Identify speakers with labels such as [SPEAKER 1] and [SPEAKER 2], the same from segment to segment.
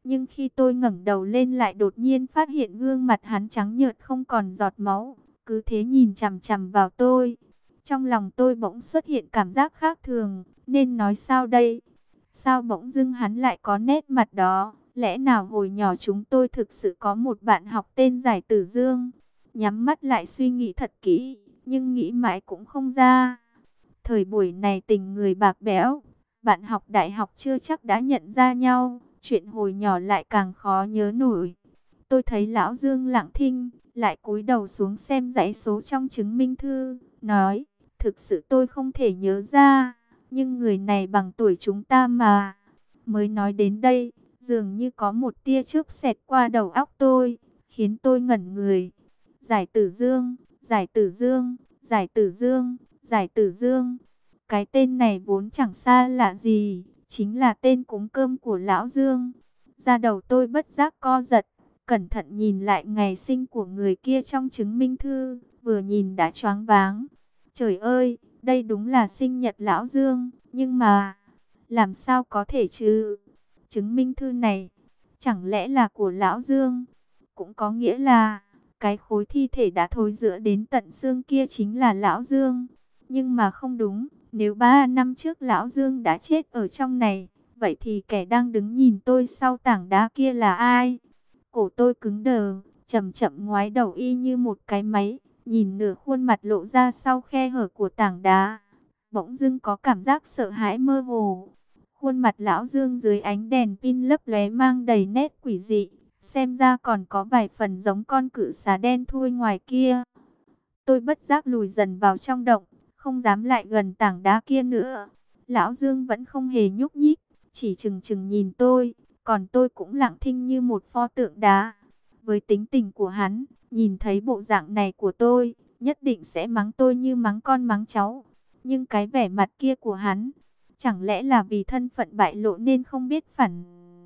[SPEAKER 1] Nhưng khi tôi ngẩng đầu lên lại đột nhiên phát hiện gương mặt hắn trắng nhợt không còn giọt máu, cứ thế nhìn chằm chằm vào tôi. Trong lòng tôi bỗng xuất hiện cảm giác khác thường, nên nói sao đây? Sao bỗng dưng hắn lại có nét mặt đó? Lẽ nào hồi nhỏ chúng tôi thực sự có một bạn học tên Giải Tử Dương? Nhắm mắt lại suy nghĩ thật kỹ, nhưng nghĩ mãi cũng không ra. Thời buổi này tình người bạc bẽo, bạn học đại học chưa chắc đã nhận ra nhau, chuyện hồi nhỏ lại càng khó nhớ nổi. Tôi thấy lão Dương lặng thinh, lại cúi đầu xuống xem dãy số trong chứng minh thư, nói, thực sự tôi không thể nhớ ra, nhưng người này bằng tuổi chúng ta mà. Mới nói đến đây, dường như có một tia chớp xẹt qua đầu óc tôi, khiến tôi ngẩn người. Giải Tử Dương, Giải Tử Dương, Giải Tử Dương, Giải Tử Dương. Cái tên này vốn chẳng xa lạ gì, chính là tên cúng cơm của lão Dương. Da đầu tôi bất giác co giật, cẩn thận nhìn lại ngày sinh của người kia trong chứng minh thư, vừa nhìn đã choáng váng. Trời ơi, đây đúng là sinh nhật lão Dương, nhưng mà làm sao có thể chứ? Chứng minh thư này chẳng lẽ là của lão Dương? Cũng có nghĩa là cái khối thi thể đã thối rữa đến tận xương kia chính là lão Dương. Nhưng mà không đúng, nếu 3 năm trước lão Dương đã chết ở trong này, vậy thì kẻ đang đứng nhìn tôi sau tảng đá kia là ai? Cổ tôi cứng đờ, chậm chậm ngoái đầu y như một cái máy, nhìn nửa khuôn mặt lộ ra sau khe hở của tảng đá. Bỗng dưng có cảm giác sợ hãi mơ hồ. Khuôn mặt lão Dương dưới ánh đèn pin lấp lóe mang đầy nét quỷ dị, xem ra còn có vài phần giống con cự xà đen thui ngoài kia. Tôi bất giác lùi dần vào trong động, không dám lại gần tảng đá kia nữa. Lão Dương vẫn không hề nhúc nhích, chỉ chừng chừng nhìn tôi, còn tôi cũng lặng thinh như một pho tượng đá. Với tính tình của hắn, nhìn thấy bộ dạng này của tôi, nhất định sẽ mắng tôi như mắng con mắng cháu. Nhưng cái vẻ mặt kia của hắn, chẳng lẽ là vì thân phận bại lộ nên không biết phản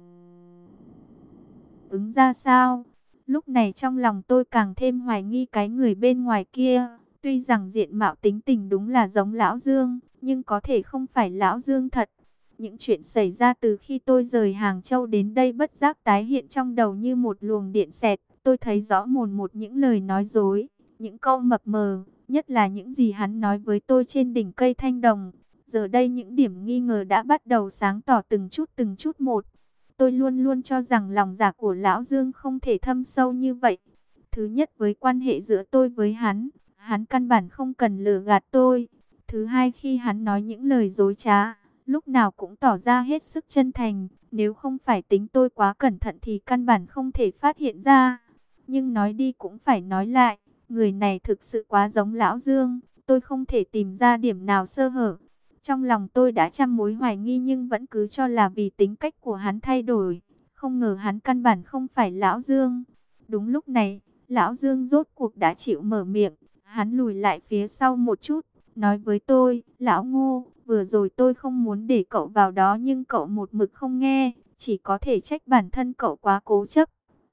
[SPEAKER 1] ứng ra sao? Lúc này trong lòng tôi càng thêm hoài nghi cái người bên ngoài kia. Tuy rằng diện mạo tính tình đúng là giống lão Dương, nhưng có thể không phải lão Dương thật. Những chuyện xảy ra từ khi tôi rời Hàng Châu đến đây bất giác tái hiện trong đầu như một luồng điện xẹt. Tôi thấy rõ mồn một những lời nói dối, những câu mập mờ, nhất là những gì hắn nói với tôi trên đỉnh cây thanh đồng. Giờ đây những điểm nghi ngờ đã bắt đầu sáng tỏ từng chút một. Tôi luôn luôn cho rằng lòng dạ của lão Dương không thể thâm sâu như vậy. Thứ nhất, với quan hệ giữa tôi với hắn căn bản không cần lừa gạt tôi. Thứ hai, khi hắn nói những lời dối trá, lúc nào cũng tỏ ra hết sức chân thành. Nếu không phải tính tôi quá cẩn thận thì căn bản không thể phát hiện ra. Nhưng nói đi cũng phải nói lại, người này thực sự quá giống lão Dương. Tôi không thể tìm ra điểm nào sơ hở. Trong lòng tôi đã trăm mối hoài nghi nhưng vẫn cứ cho là vì tính cách của hắn thay đổi. Không ngờ hắn căn bản không phải lão Dương. Đúng lúc này, lão Dương rốt cuộc đã chịu mở miệng. Hắn lùi lại phía sau một chút, nói với tôi, lão Ngô, vừa rồi tôi không muốn để cậu vào đó nhưng cậu một mực không nghe, chỉ có thể trách bản thân cậu quá cố chấp.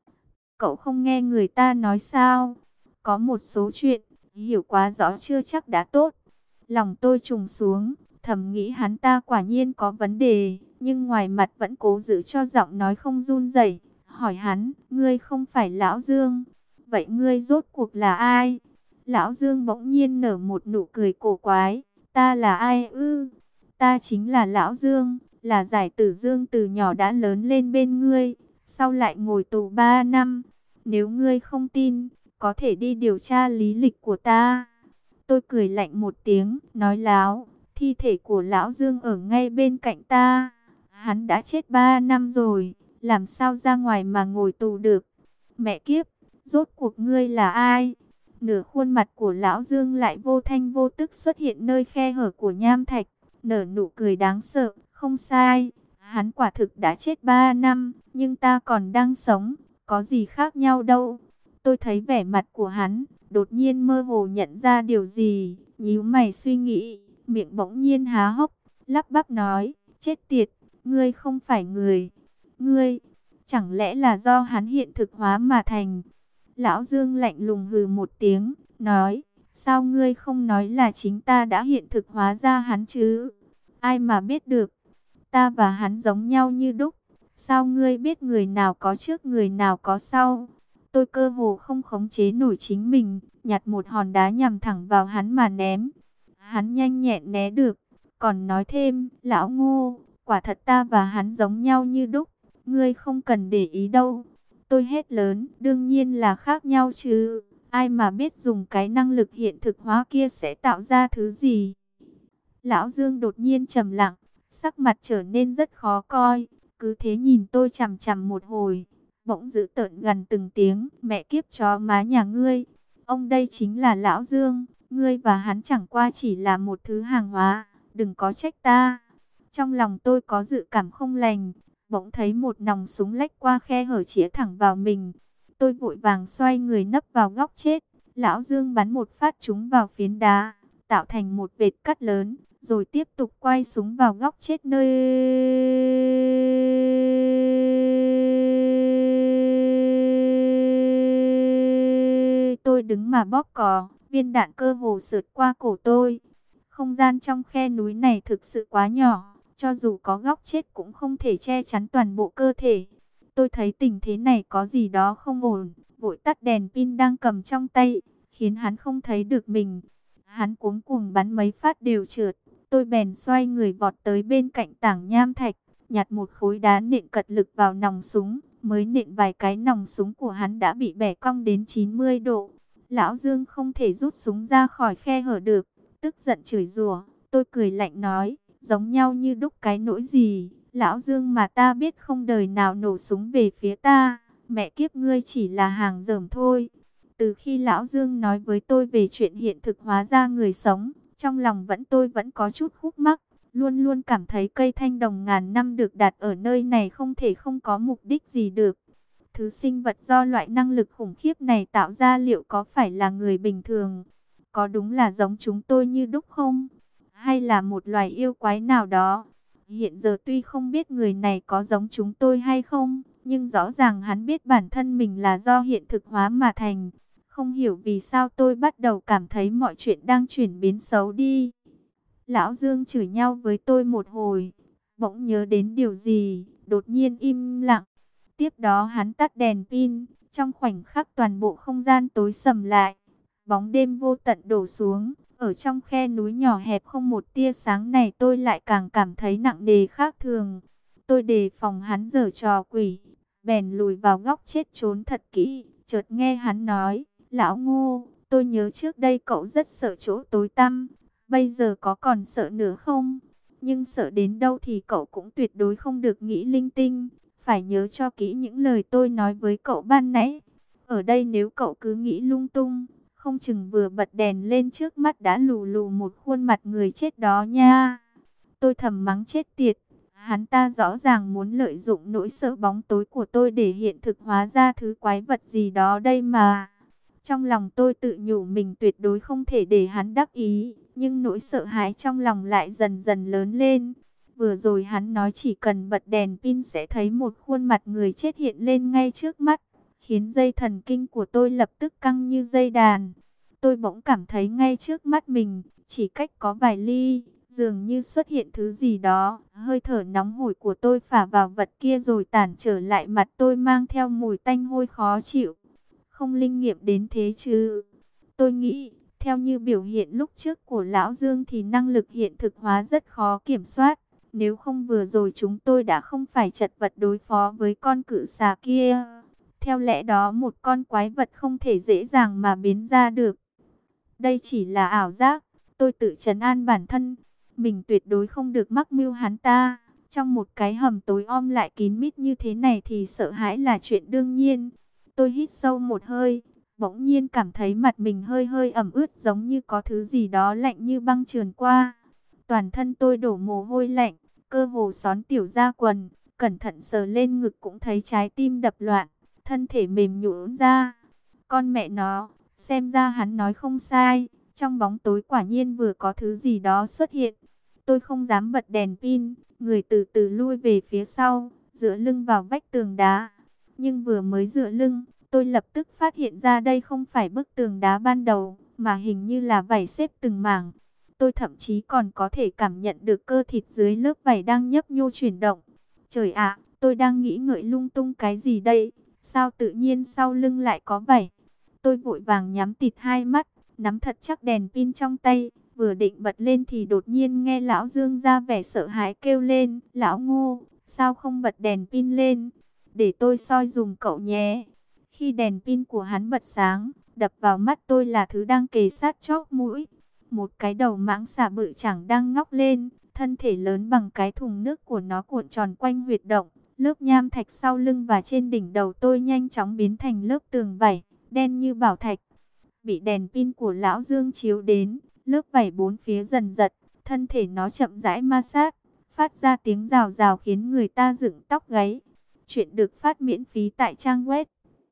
[SPEAKER 1] Cậu không nghe người ta nói sao? Có một số chuyện, hiểu quá rõ chưa chắc đã tốt. Lòng tôi trùng xuống, thầm nghĩ hắn ta quả nhiên có vấn đề, nhưng ngoài mặt vẫn cố giữ cho giọng nói không run rẩy. Hỏi hắn, ngươi không phải lão Dương, vậy ngươi rốt cuộc là ai? Lão Dương bỗng nhiên nở một nụ cười cổ quái, ta là ai ư? Ta chính là lão Dương, là Giải Tử Dương từ nhỏ đã lớn lên bên ngươi, sau lại ngồi tù 3 năm. Nếu ngươi không tin, có thể đi điều tra lý lịch của ta. Tôi cười lạnh một tiếng, nói láo, thi thể của lão Dương ở ngay bên cạnh ta. Hắn đã chết 3 năm rồi, làm sao ra ngoài mà ngồi tù được? Mẹ kiếp, rốt cuộc ngươi là ai? Nửa khuôn mặt của lão Dương lại vô thanh vô tức xuất hiện nơi khe hở của nham thạch, nở nụ cười đáng sợ, không sai. Hắn quả thực đã chết 3 năm, nhưng ta còn đang sống, có gì khác nhau đâu. Tôi thấy vẻ mặt của hắn, đột nhiên mơ hồ nhận ra điều gì, nhíu mày suy nghĩ, miệng bỗng nhiên há hốc, lắp bắp nói, chết tiệt, ngươi không phải người, ngươi, chẳng lẽ là do hắn hiện thực hóa mà thành. Lão Dương lạnh lùng hừ một tiếng, nói, sao ngươi không nói là chính ta đã hiện thực hóa ra hắn chứ, ai mà biết được, ta và hắn giống nhau như đúc, Sao ngươi biết người nào có trước người nào có sau? Tôi cơ hồ không khống chế nổi chính mình, nhặt một hòn đá nhằm thẳng vào hắn mà ném. Hắn nhanh nhẹn né được, còn nói thêm, lão Ngô, quả thật ta và hắn giống nhau như đúc, ngươi không cần để ý đâu. Tôi hét lớn, đương nhiên là khác nhau chứ, ai mà biết dùng cái năng lực hiện thực hóa kia sẽ tạo ra thứ gì. Lão Dương đột nhiên trầm lặng, sắc mặt trở nên rất khó coi, cứ thế nhìn tôi chằm chằm một hồi, bỗng dữ tợn gần từng tiếng, mẹ kiếp chó má nhà ngươi, ông đây chính là Lão Dương, ngươi và hắn chẳng qua chỉ là một thứ hàng hóa, đừng có trách ta. Trong lòng tôi có dự cảm không lành, bỗng thấy một nòng súng lách qua khe hở chĩa thẳng vào mình. Tôi vội vàng xoay người nấp vào góc chết, Lão Dương bắn một phát trúng vào phiến đá, tạo thành một vệt cắt lớn, rồi tiếp tục quay súng vào góc chết nơi tôi đứng mà bóp cò. Viên đạn cơ hồ sượt qua cổ tôi. Không gian trong khe núi này thực sự quá nhỏ, cho dù có góc chết cũng không thể che chắn toàn bộ cơ thể. Tôi thấy tình thế này có gì đó không ổn, vội tắt đèn pin đang cầm trong tay, khiến hắn không thấy được mình. Hắn cuống cuồng bắn mấy phát đều trượt. Tôi bèn xoay người vọt tới bên cạnh tảng nham thạch, nhặt một khối đá nện cật lực vào nòng súng. Mới nện vài cái, nòng súng của hắn đã bị bẻ cong đến 90 độ. Lão Dương không thể rút súng ra khỏi khe hở được, tức giận chửi rủa. Tôi cười lạnh nói, giống nhau như đúc cái nỗi gì, Lão Dương mà ta biết không đời nào nổ súng về phía ta, mẹ kiếp ngươi chỉ là hàng dởm thôi. Từ khi Lão Dương nói với tôi về chuyện hiện thực hóa ra người sống, trong lòng tôi vẫn có chút khúc mắc, luôn luôn cảm thấy cây thanh đồng ngàn năm được đặt ở nơi này không thể không có mục đích gì được. Thứ sinh vật do loại năng lực khủng khiếp này tạo ra liệu có phải là người bình thường? Có đúng là giống chúng tôi như đúc không? Hay là một loài yêu quái nào đó? Hiện giờ tuy không biết người này có giống chúng tôi hay không, nhưng rõ ràng hắn biết bản thân mình là do hiện thực hóa mà thành. Không hiểu vì sao tôi bắt đầu cảm thấy mọi chuyện đang chuyển biến xấu đi. Lão Dương chửi nhau với tôi một hồi, bỗng nhớ đến điều gì, đột nhiên im lặng. Tiếp đó hắn tắt đèn pin, trong khoảnh khắc toàn bộ không gian tối sầm lại. Bóng đêm vô tận đổ xuống, ở trong khe núi nhỏ hẹp không một tia sáng này tôi lại càng cảm thấy nặng nề khác thường. Tôi đề phòng hắn giở trò quỷ, bèn lùi vào góc chết trốn thật kỹ, chợt nghe hắn nói, Lão Ngô, tôi nhớ trước đây cậu rất sợ chỗ tối tăm, bây giờ có còn sợ nữa không? Nhưng sợ đến đâu thì cậu cũng tuyệt đối không được nghĩ linh tinh. Phải nhớ cho kỹ những lời tôi nói với cậu ban nãy. Ở đây nếu cậu cứ nghĩ lung tung, không chừng vừa bật đèn lên trước mắt đã lù lù một khuôn mặt người chết đó nha. Tôi thầm mắng chết tiệt. Hắn ta rõ ràng muốn lợi dụng nỗi sợ bóng tối của tôi để hiện thực hóa ra thứ quái vật gì đó đây mà. Trong lòng tôi tự nhủ mình tuyệt đối không thể để hắn đắc ý. Nhưng nỗi sợ hãi trong lòng lại dần dần lớn lên. Vừa rồi hắn nói chỉ cần bật đèn pin sẽ thấy một khuôn mặt người chết hiện lên ngay trước mắt, khiến dây thần kinh của tôi lập tức căng như dây đàn. Tôi bỗng cảm thấy ngay trước mắt mình, chỉ cách có vài ly, dường như xuất hiện thứ gì đó. Hơi thở nóng hổi của tôi phả vào vật kia rồi tản trở lại mặt tôi mang theo mùi tanh hôi khó chịu. Không linh nghiệm đến thế chứ? Tôi nghĩ, theo như biểu hiện lúc trước của Lão Dương thì năng lực hiện thực hóa rất khó kiểm soát. Nếu không vừa rồi chúng tôi đã không phải chật vật đối phó với con cự xà kia. Theo lẽ đó một con quái vật không thể dễ dàng mà biến ra được. Đây chỉ là ảo giác. Tôi tự trấn an bản thân. Mình tuyệt đối không được mắc mưu hắn ta. Trong một cái hầm tối om lại kín mít như thế này thì sợ hãi là chuyện đương nhiên. Tôi hít sâu một hơi. Bỗng nhiên cảm thấy mặt mình hơi hơi ẩm ướt giống như có thứ gì đó lạnh như băng trườn qua. Toàn thân tôi đổ mồ hôi lạnh, cơ hồ xón tiểu ra quần, cẩn thận sờ lên ngực cũng thấy trái tim đập loạn, thân thể mềm nhũn ra. Con mẹ nó, xem ra hắn nói không sai, trong bóng tối quả nhiên vừa có thứ gì đó xuất hiện. Tôi không dám bật đèn pin, người từ từ lui về phía sau, dựa lưng vào vách tường đá. Nhưng vừa mới dựa lưng, tôi lập tức phát hiện ra đây không phải bức tường đá ban đầu, mà hình như là vảy xếp từng mảng. Tôi thậm chí còn có thể cảm nhận được cơ thịt dưới lớp vảy đang nhấp nhô chuyển động. Trời ạ, Tôi đang nghĩ ngợi lung tung cái gì đây? Sao tự nhiên sau lưng lại có vảy? Tôi vội vàng nhắm tịt hai mắt, nắm thật chắc đèn pin trong tay, vừa định bật lên thì đột nhiên nghe lão Dương ra vẻ sợ hãi kêu lên, lão Ngô, sao không bật đèn pin lên? Để tôi soi dùm cậu nhé. Khi đèn pin của hắn bật sáng, đập vào mắt tôi là thứ đang kề sát chóp mũi. Một cái đầu mãng xà bự chẳng đang ngóc lên, thân thể lớn bằng cái thùng nước của nó cuộn tròn quanh huyệt động. Lớp nham thạch sau lưng và trên đỉnh đầu tôi nhanh chóng biến thành lớp tường vảy, đen như bảo thạch. Bị đèn pin của lão Dương chiếu đến, lớp vảy bốn phía dần giật, thân thể nó chậm rãi ma sát, phát ra tiếng rào rào khiến người ta dựng tóc gáy. Chuyện được phát miễn phí tại trang web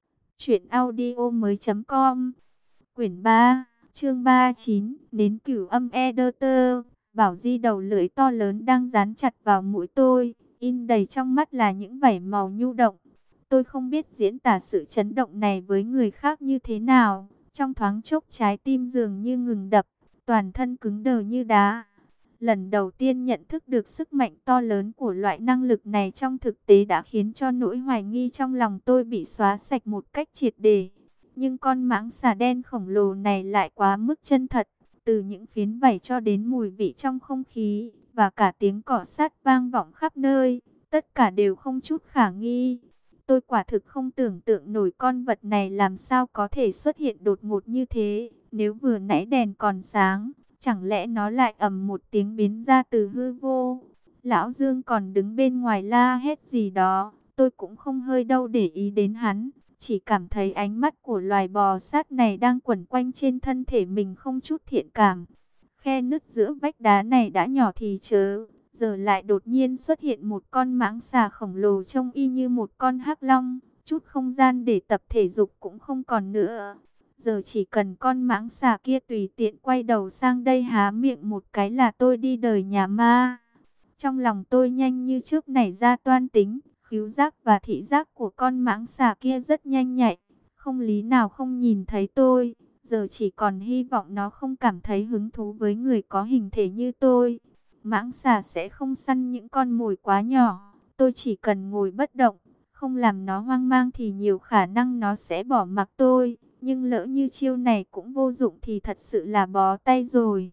[SPEAKER 1] truyệnaudiomoi.com. Quyển 3, chương 39, đến Cửu Âm Ederter. Bảo Di đầu lưỡi to lớn đang dán chặt vào mũi tôi, in đầy trong mắt là những vảy màu nhu động. Tôi không biết diễn tả sự chấn động này với người khác như thế nào. Trong thoáng chốc trái tim dường như ngừng đập, toàn thân cứng đờ như đá. Lần đầu tiên nhận thức được sức mạnh to lớn của loại năng lực này trong thực tế đã khiến cho nỗi hoài nghi trong lòng tôi bị xóa sạch một cách triệt để. Nhưng con mãng xà đen khổng lồ này lại quá mức chân thật, từ những phiến vảy cho đến mùi vị trong không khí, và cả tiếng cọ sát vang vọng khắp nơi, tất cả đều không chút khả nghi. Tôi quả thực không tưởng tượng nổi con vật này làm sao có thể xuất hiện đột ngột như thế. Nếu vừa nãy đèn còn sáng, chẳng lẽ nó lại ầm một tiếng biến ra từ hư vô? Lão Dương còn đứng bên ngoài la hét gì đó, tôi cũng không hơi đâu để ý đến hắn. Chỉ cảm thấy ánh mắt của loài bò sát này đang quẩn quanh trên thân thể mình không chút thiện cảm. Khe nứt giữa vách đá này đã nhỏ thì chớ, giờ lại đột nhiên xuất hiện một con mãng xà khổng lồ trông y như một con hắc long, chút không gian để tập thể dục cũng không còn nữa. Giờ chỉ cần con mãng xà kia tùy tiện quay đầu sang đây há miệng một cái là tôi đi đời nhà ma. Trong lòng tôi nhanh như chớp nảy ra toan tính, khứu giác và thị giác của con mãng xà kia rất nhanh nhạy, không lý nào không nhìn thấy tôi. Giờ chỉ còn hy vọng nó không cảm thấy hứng thú với người có hình thể như tôi. Mãng xà sẽ không săn những con mồi quá nhỏ. Tôi chỉ cần ngồi bất động, không làm nó hoang mang thì nhiều khả năng nó sẽ bỏ mặc tôi. Nhưng lỡ như chiêu này cũng vô dụng thì thật sự là bó tay rồi.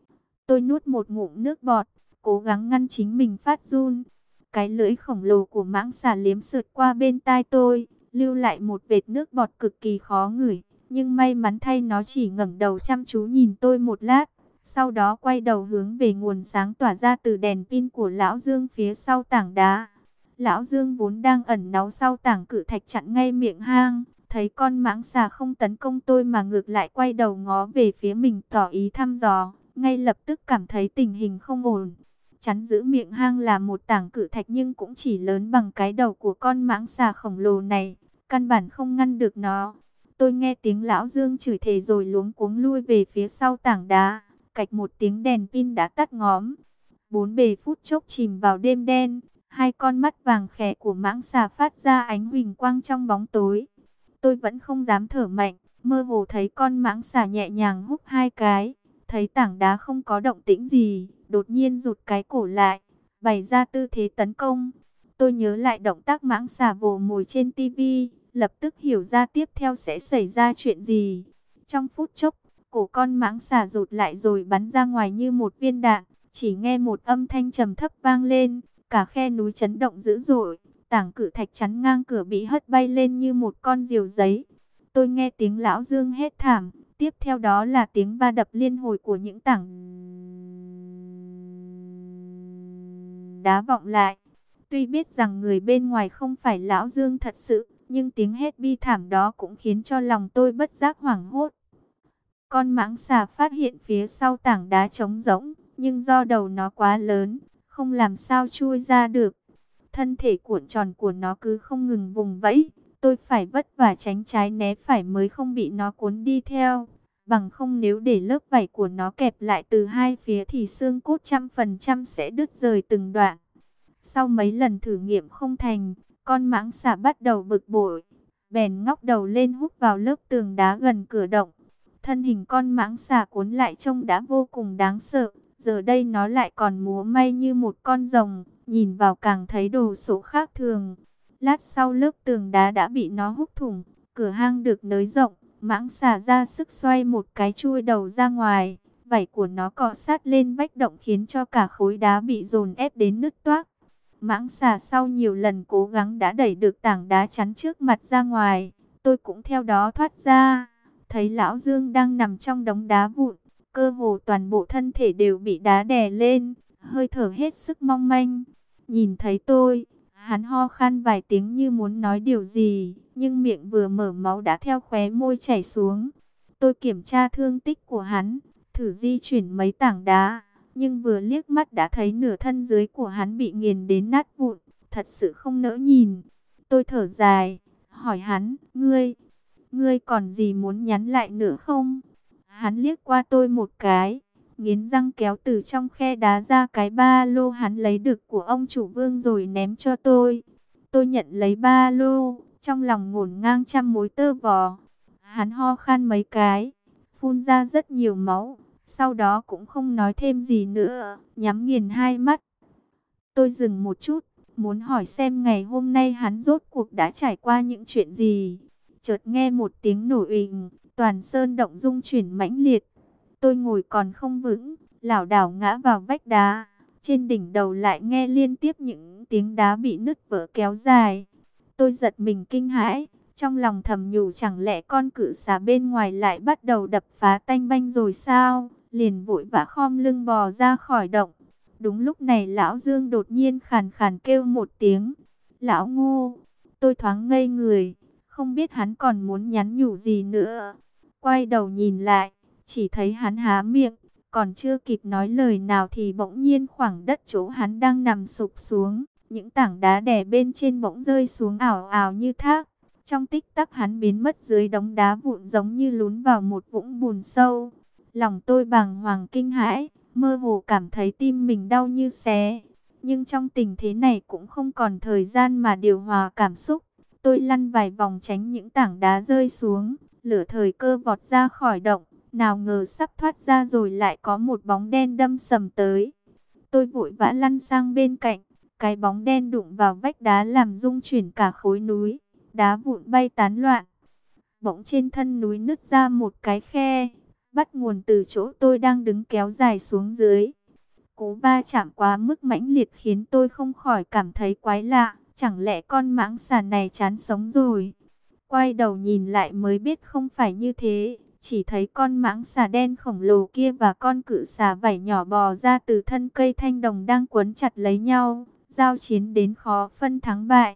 [SPEAKER 1] Tôi nuốt một ngụm nước bọt, cố gắng ngăn chính mình phát run. Cái lưỡi khổng lồ của mãng xà liếm sượt qua bên tai tôi, lưu lại một vệt nước bọt cực kỳ khó ngửi. Nhưng may mắn thay nó chỉ ngẩng đầu chăm chú nhìn tôi một lát, sau đó quay đầu hướng về nguồn sáng tỏa ra từ đèn pin của Lão Dương phía sau tảng đá. Lão Dương vốn đang ẩn náu sau tảng cự thạch chặn ngay miệng hang, thấy con mãng xà không tấn công tôi mà ngược lại quay đầu ngó về phía mình tỏ ý thăm dò, ngay lập tức cảm thấy tình hình không ổn. Chắn giữ miệng hang là một tảng cự thạch nhưng cũng chỉ lớn bằng cái đầu của con mãng xà khổng lồ này, căn bản không ngăn được nó. Tôi nghe tiếng Lão Dương chửi thề rồi luống cuống lui về phía sau tảng đá, cạch một tiếng đèn pin đã tắt ngóm. Bốn bề phút chốc chìm vào đêm đen, hai con mắt vàng khè của mãng xà phát ra ánh huỳnh quang trong bóng tối. Tôi vẫn không dám thở mạnh, mơ hồ thấy con mãng xà nhẹ nhàng húc hai cái, thấy tảng đá không có động tĩnh gì, đột nhiên rụt cái cổ lại, bày ra tư thế tấn công. Tôi nhớ lại động tác mãng xà vồ mồi trên tivi, lập tức hiểu ra tiếp theo sẽ xảy ra chuyện gì. Trong phút chốc, cổ con mãng xà rụt lại rồi bắn ra ngoài như một viên đạn, chỉ nghe một âm thanh trầm thấp vang lên, cả khe núi chấn động dữ dội, tảng cự thạch chắn ngang cửa bị hất bay lên như một con diều giấy. Tôi nghe tiếng Lão Dương hét thảm, tiếp theo đó là tiếng va đập liên hồi của những tảng đá vọng lại. Tuy biết rằng người bên ngoài không phải Lão Dương thật sự, nhưng tiếng hét bi thảm đó cũng khiến cho lòng tôi bất giác hoảng hốt. Con mãng xà phát hiện phía sau tảng đá trống rỗng, nhưng do đầu nó quá lớn, không làm sao chui ra được. Thân thể cuộn tròn của nó cứ không ngừng vùng vẫy, tôi phải vất vả tránh trái né phải mới không bị nó cuốn đi theo. Bằng không nếu để lớp vảy của nó kẹp lại từ hai phía thì xương cốt 100% sẽ đứt rời từng đoạn. Sau mấy lần thử nghiệm không thành, con mãng xà bắt đầu bực bội, bèn ngóc đầu lên húc vào lớp tường đá gần cửa động. Thân hình con mãng xà cuốn lại trông đã vô cùng đáng sợ, giờ đây nó lại còn múa may như một con rồng, nhìn vào càng thấy đồ sộ khác thường. Lát sau lớp tường đá đã bị nó húc thủng, cửa hang được nới rộng, mãng xà ra sức xoay một cái chui đầu ra ngoài. Vảy của nó cọ sát lên vách động khiến cho cả khối đá bị dồn ép đến nứt toác. Mãng xà sau nhiều lần cố gắng đã đẩy được tảng đá chắn trước mặt ra ngoài. Tôi cũng theo đó thoát ra, thấy lão Dương đang nằm trong đống đá vụn. Cơ hồ toàn bộ thân thể đều bị đá đè lên, hơi thở hết sức mong manh. Nhìn thấy tôi, hắn ho khan vài tiếng như muốn nói điều gì, nhưng miệng vừa mở máu đã theo khóe môi chảy xuống. Tôi kiểm tra thương tích của hắn, thử di chuyển mấy tảng đá, nhưng vừa liếc mắt đã thấy nửa thân dưới của hắn bị nghiền đến nát vụn, thật sự không nỡ nhìn. Tôi thở dài, hỏi hắn, ngươi còn gì muốn nhắn lại nữa không? Hắn liếc qua tôi một cái, nghiến răng kéo từ trong khe đá ra cái ba lô hắn lấy được của ông chủ Vương rồi ném cho tôi. Tôi nhận lấy ba lô, trong lòng ngổn ngang trăm mối tơ vò. Hắn ho khan mấy cái, phun ra rất nhiều máu, sau đó cũng không nói thêm gì nữa, nhắm nghiền hai mắt. Tôi dừng một chút, muốn hỏi xem ngày hôm nay hắn rốt cuộc đã trải qua những chuyện gì. Chợt nghe một tiếng nổ ình, toàn sơn động rung chuyển mãnh liệt. Tôi ngồi còn không vững, lảo đảo ngã vào vách đá. Trên đỉnh đầu lại nghe liên tiếp những tiếng đá bị nứt vỡ kéo dài. Tôi giật mình kinh hãi, trong lòng thầm nhủ chẳng lẽ con cự xà bên ngoài lại bắt đầu đập phá tanh banh rồi sao? Liền vội vã khom lưng bò ra khỏi động. Đúng lúc này lão Dương đột nhiên khàn khàn kêu một tiếng. Lão Ngô, tôi thoáng ngây người, không biết hắn còn muốn nhắn nhủ gì nữa. Quay đầu nhìn lại, chỉ thấy hắn há miệng, còn chưa kịp nói lời nào thì bỗng nhiên khoảng đất chỗ hắn đang nằm sụp xuống. Những tảng đá đè bên trên bỗng rơi xuống ảo ảo như thác. Trong tích tắc hắn biến mất dưới đống đá vụn giống như lún vào một vũng bùn sâu. Lòng tôi bàng hoàng kinh hãi, mơ hồ cảm thấy tim mình đau như xé. Nhưng trong tình thế này cũng không còn thời gian mà điều hòa cảm xúc. Tôi lăn vài vòng tránh những tảng đá rơi xuống, lửa thời cơ vọt ra khỏi động. Nào ngờ sắp thoát ra rồi lại có một bóng đen đâm sầm tới. Tôi vội vã lăn sang bên cạnh, cái bóng đen đụng vào vách đá làm rung chuyển cả khối núi. Đá vụn bay tán loạn. Bỗng trên thân núi nứt ra một cái khe, bắt nguồn từ chỗ tôi đang đứng kéo dài xuống dưới. Cú va chạm quá mức mãnh liệt khiến tôi không khỏi cảm thấy quái lạ. Chẳng lẽ con mãng xà này chán sống rồi? Quay đầu nhìn lại mới biết không phải như thế. Chỉ thấy con mãng xà đen khổng lồ kia và con cự xà vảy nhỏ bò ra từ thân cây thanh đồng đang quấn chặt lấy nhau. Giao chiến đến khó phân thắng bại.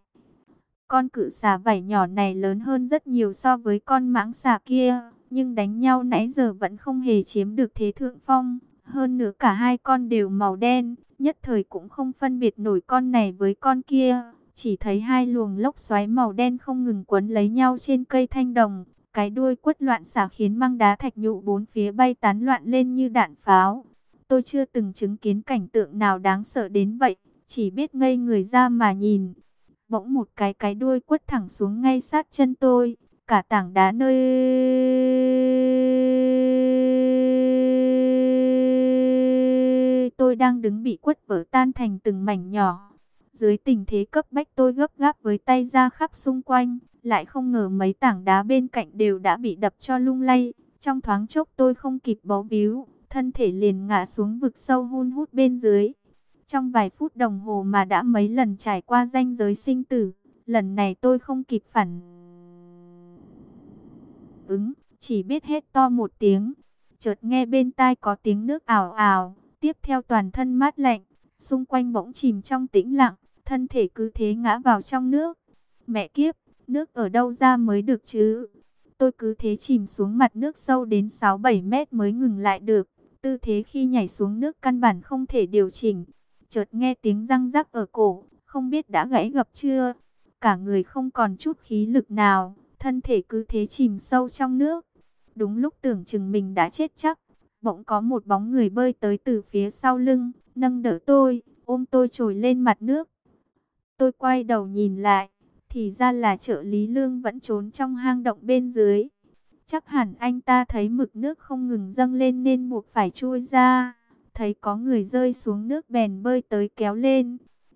[SPEAKER 1] Con cự xà vảy nhỏ này lớn hơn rất nhiều so với con mãng xà kia, nhưng đánh nhau nãy giờ vẫn không hề chiếm được thế thượng phong. Hơn nữa cả hai con đều màu đen, nhất thời cũng không phân biệt nổi con này với con kia. Chỉ thấy hai luồng lốc xoáy màu đen không ngừng quấn lấy nhau trên cây thanh đồng. Cái đuôi quất loạn xả khiến băng đá thạch nhũ bốn phía bay tán loạn lên như đạn pháo. Tôi chưa từng chứng kiến cảnh tượng nào đáng sợ đến vậy, chỉ biết ngây người ra mà nhìn. Bỗng một cái đuôi quất thẳng xuống ngay sát chân tôi, cả tảng đá nơi tôi đang đứng bị quất vỡ tan thành từng mảnh nhỏ. Dưới tình thế cấp bách tôi gấp gáp với tay ra khắp xung quanh, lại không ngờ mấy tảng đá bên cạnh đều đã bị đập cho lung lay. Trong thoáng chốc tôi không kịp bấu víu, thân thể liền ngã xuống vực sâu hun hút bên dưới. Trong vài phút đồng hồ mà đã mấy lần trải qua ranh giới sinh tử, lần này tôi không kịp phản ứng, chỉ biết hét to một tiếng. Chợt nghe bên tai có tiếng nước ào ào, tiếp theo toàn thân mát lạnh, xung quanh bỗng chìm trong tĩnh lặng, thân thể cứ thế ngã vào trong nước. Mẹ kiếp, nước ở đâu ra mới được chứ? Tôi cứ thế chìm xuống mặt nước sâu đến 6-7 mét mới ngừng lại được. Tư thế khi nhảy xuống nước căn bản không thể điều chỉnh. Chợt nghe tiếng răng rắc ở cổ, không biết đã gãy gập chưa. Cả người không còn chút khí lực nào, thân thể cứ thế chìm sâu trong nước. Đúng lúc tưởng chừng mình đã chết chắc, bỗng có một bóng người bơi tới từ phía sau lưng, nâng đỡ tôi, ôm tôi trồi lên mặt nước. Tôi quay đầu nhìn lại, thì ra là trợ lý Lương vẫn trốn trong hang động bên dưới. Chắc hẳn anh ta thấy mực nước không ngừng dâng lên nên buộc phải chui ra. Thấy có người rơi xuống nước bèn bơi tới kéo lên.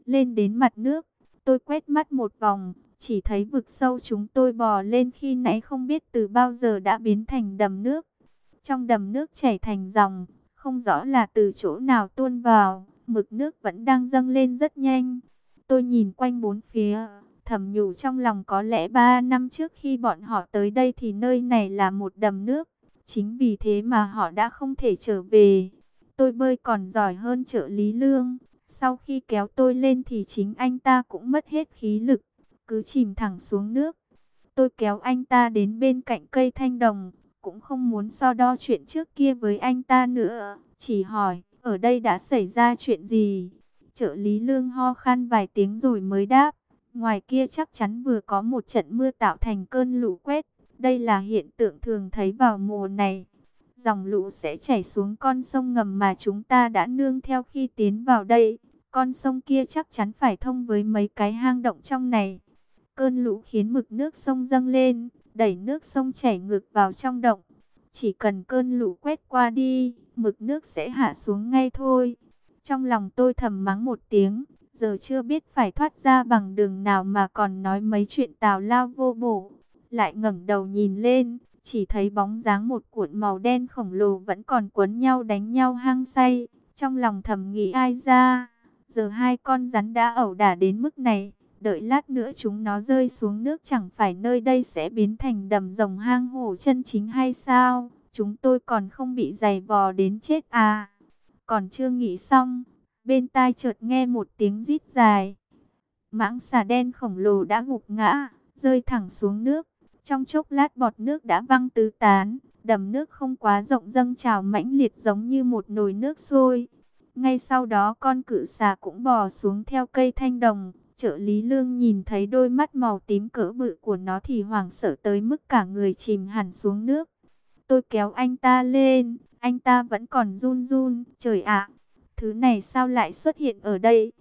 [SPEAKER 1] Lên đến mặt nước, tôi quét mắt một vòng, chỉ thấy vực sâu chúng tôi bò lên khi nãy không biết từ bao giờ đã biến thành đầm nước. Trong đầm nước chảy thành dòng, không rõ là từ chỗ nào tuôn vào, mực nước vẫn đang dâng lên rất nhanh. Tôi nhìn quanh bốn phía, thầm nhủ trong lòng có lẽ 3 năm trước khi bọn họ tới đây thì nơi này là một đầm nước. Chính vì thế mà họ đã không thể trở về. Tôi bơi còn giỏi hơn trợ lý Lương. Sau khi kéo tôi lên thì chính anh ta cũng mất hết khí lực, cứ chìm thẳng xuống nước. Tôi kéo anh ta đến bên cạnh cây thanh đồng, cũng không muốn so đo chuyện trước kia với anh ta nữa, chỉ hỏi, ở đây đã xảy ra chuyện gì? Trợ lý Lương ho khan vài tiếng rồi mới đáp, ngoài kia chắc chắn vừa có một trận mưa tạo thành cơn lũ quét, đây là hiện tượng thường thấy vào mùa này. Dòng lũ sẽ chảy xuống con sông ngầm mà chúng ta đã nương theo khi tiến vào đây. Con sông kia chắc chắn phải thông với mấy cái hang động trong này. Cơn lũ khiến mực nước sông dâng lên, đẩy nước sông chảy ngược vào trong động. Chỉ cần cơn lũ quét qua đi, mực nước sẽ hạ xuống ngay thôi. Trong lòng tôi thầm mắng một tiếng, giờ chưa biết phải thoát ra bằng đường nào mà còn nói mấy chuyện tào lao vô bổ. Lại ngẩng đầu nhìn lên, chỉ thấy bóng dáng một cuộn màu đen khổng lồ vẫn còn quấn nhau đánh nhau hăng say. Trong lòng thầm nghĩ ai ra, giờ hai con rắn đã ẩu đả đến mức này, đợi lát nữa chúng nó rơi xuống nước chẳng phải nơi đây sẽ biến thành đầm rồng hang hổ chân chính hay sao? Chúng tôi còn không bị giày vò đến chết à? Còn chưa nghĩ xong, bên tai chợt nghe một tiếng rít dài. Mãng xà đen khổng lồ đã gục ngã, rơi thẳng xuống nước. Trong chốc lát bọt nước đã văng tứ tán, đầm nước không quá rộng dâng trào mãnh liệt giống như một nồi nước sôi. Ngay sau đó con cự xà cũng bò xuống theo cây thanh đồng. Trợ lý Lương nhìn thấy đôi mắt màu tím cỡ bự của nó thì hoảng sợ tới mức cả người chìm hẳn xuống nước. Tôi kéo anh ta lên, anh ta vẫn còn run run. Trời ạ, thứ này sao lại xuất hiện ở đây?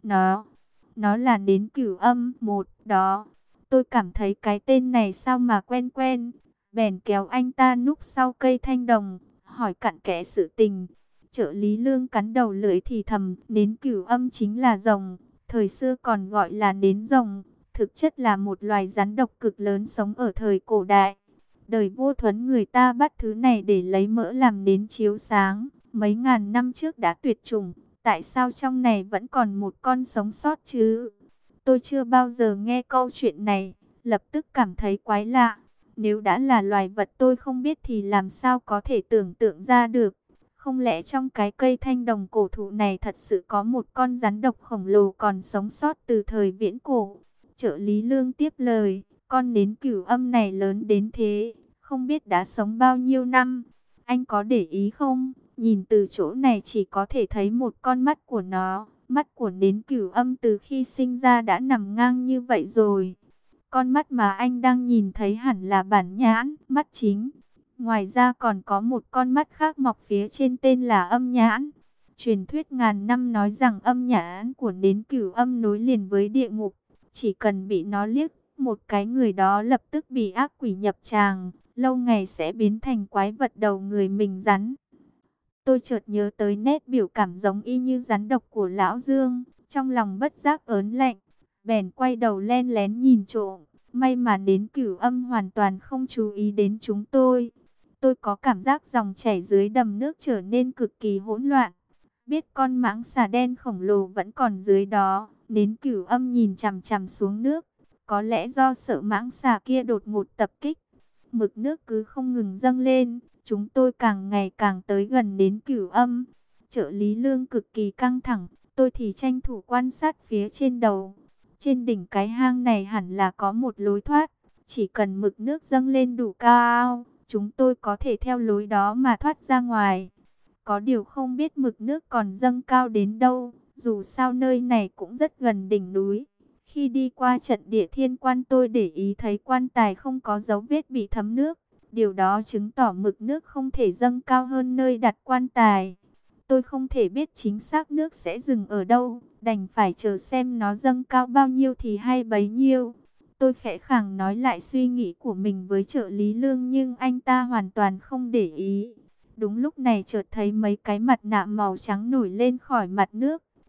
[SPEAKER 1] Nó là nến Cửu Âm một đó. Tôi cảm thấy cái tên này sao mà quen quen. Bèn kéo anh ta núp sau cây thanh đồng, hỏi cặn kẽ sự tình. Trợ lý Lương cắn đầu lưỡi thì thầm, nến Cửu Âm chính là rồng, thời xưa còn gọi là nến rồng, thực chất là một loài rắn độc cực lớn sống ở thời cổ đại. Đời vua Thuấn người ta bắt thứ này để lấy mỡ làm nến chiếu sáng, mấy ngàn năm trước đã tuyệt chủng, tại sao trong này vẫn còn một con sống sót chứ? Tôi chưa bao giờ nghe câu chuyện này, lập tức cảm thấy quái lạ. Nếu đã là loài vật tôi không biết thì làm sao có thể tưởng tượng ra được. Không lẽ trong cái cây thanh đồng cổ thụ này thật sự có một con rắn độc khổng lồ còn sống sót từ thời viễn cổ? Trợ lý Lương tiếp lời, con nến Cửu Âm này lớn đến thế, không biết đã sống bao nhiêu năm. Anh có để ý không? Nhìn từ chỗ này chỉ có thể thấy một con mắt của nó. Mắt của nến Cửu Âm từ khi sinh ra đã nằm ngang như vậy rồi. Con mắt mà anh đang nhìn thấy hẳn là bản nhãn, mắt chính. Ngoài ra còn có một con mắt khác mọc phía trên tên là âm nhãn. Truyền thuyết ngàn năm nói rằng âm nhãn của nến Cửu Âm nối liền với địa ngục. Chỉ cần bị nó liếc một cái, người đó lập tức bị ác quỷ nhập tràng, lâu ngày sẽ biến thành quái vật đầu người mình rắn. Tôi chợt nhớ tới nét biểu cảm giống y như rắn độc của Lão Dương, trong lòng bất giác ớn lạnh, bèn quay đầu len lén nhìn trộm. May mà nến Cửu Âm hoàn toàn không chú ý đến chúng tôi. Tôi có cảm giác dòng chảy dưới đầm nước trở nên cực kỳ hỗn loạn. Biết con mãng xà đen khổng lồ vẫn còn dưới đó, nến Cửu Âm nhìn chằm chằm xuống nước. Có lẽ do sợ mãng xà kia đột ngột tập kích, mực nước cứ không ngừng dâng lên. Chúng tôi càng ngày càng tới gần đến Cửu Âm. Trợ lý Lương cực kỳ căng thẳng, tôi thì tranh thủ quan sát phía trên đầu. Trên đỉnh cái hang này hẳn là có một lối thoát. Chỉ cần mực nước dâng lên đủ cao, chúng tôi có thể theo lối đó mà thoát ra ngoài. Có điều không biết mực nước còn dâng cao đến đâu, dù sao nơi này cũng rất gần đỉnh núi. Khi đi qua trận địa thiên quan tôi để ý thấy quan tài không có dấu vết bị thấm nước. Điều đó chứng tỏ mực nước không thể dâng cao hơn nơi đặt quan tài. Tôi không thể biết chính xác nước sẽ dừng ở đâu, đành phải chờ xem nó dâng cao bao nhiêu thì hay bấy nhiêu. Tôi khẽ khàng nói lại suy nghĩ của mình với trợ lý Lương nhưng anh ta hoàn toàn không để ý. Đúng lúc này chợt thấy mấy cái mặt nạ màu trắng nổi lên khỏi mặt nước.